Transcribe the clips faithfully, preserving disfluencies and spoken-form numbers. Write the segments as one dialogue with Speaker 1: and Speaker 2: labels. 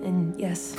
Speaker 1: and yes.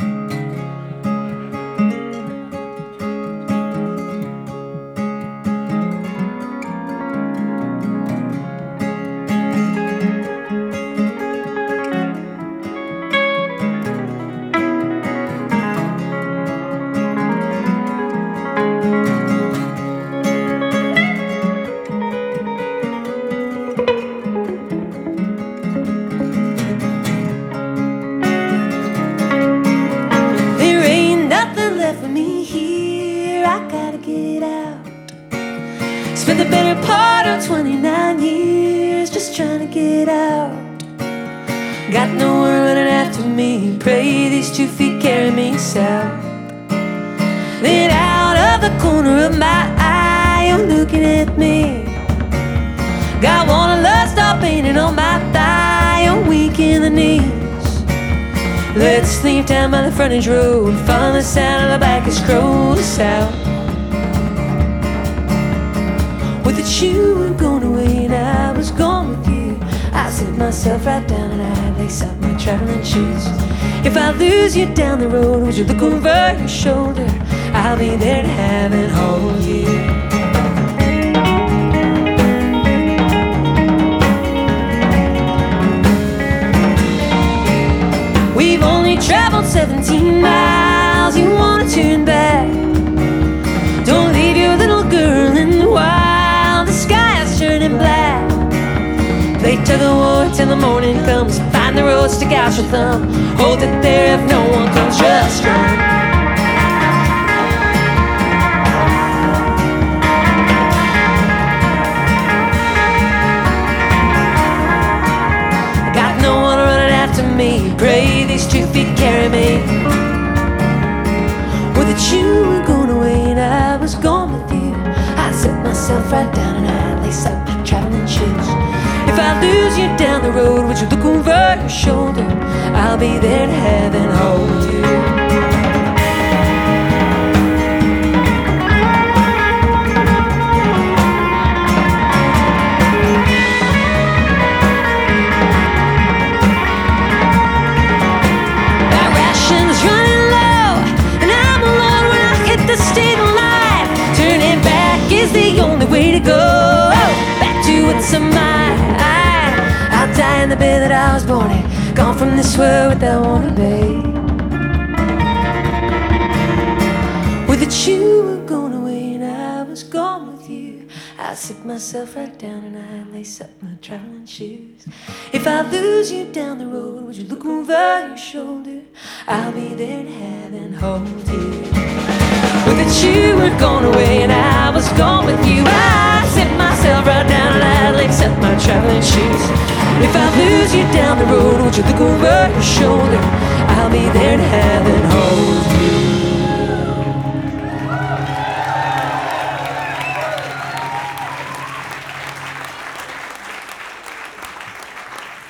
Speaker 1: For me here, I gotta get out. Spent the better part of twenty-nine years just trying to get out. Got no one running after me, pray these two feet carry me south. Then out of the corner of my eye, you're looking at me. Got one love star painted on my thigh, I'm weak in the knees. Let's leave down by the frontage road, follow the sound of the bikers scroll south. With that you were going away and I was gone with you, I sit myself right down and I lace up my traveling shoes. If I lose you down the road, would you look over your shoulder? I'll be there to have and hold you. We've only traveled seventeen miles, you wanna turn back. Don't leave your little girl in the wild, the sky is turning black. Play tug of war till the morning comes, find the road, stick out your thumb, hold it there if no one comes, just run. Me, pray these two feet carry me. Well, that you were going away and I was gone with you, I set myself right down and I lace up my traveling shoes. If I lose you down the road, would you look over your shoulder? I'll be there to have and hold you. The only way to go back to what's in mine. I'll die in the bed that I was born in, gone from this world without wanting to be. With that you were going away and I was gone with you, I sit myself right down and I lace up my traveling shoes. If I lose you down the road, would you look over your shoulder? I'll be there to have and hold you. With that you were gone away and I was gone with you, I sit myself right down and I lace up my traveling shoes. If I lose you down the road, would you look over your shoulder? I'll be there to have and hold you.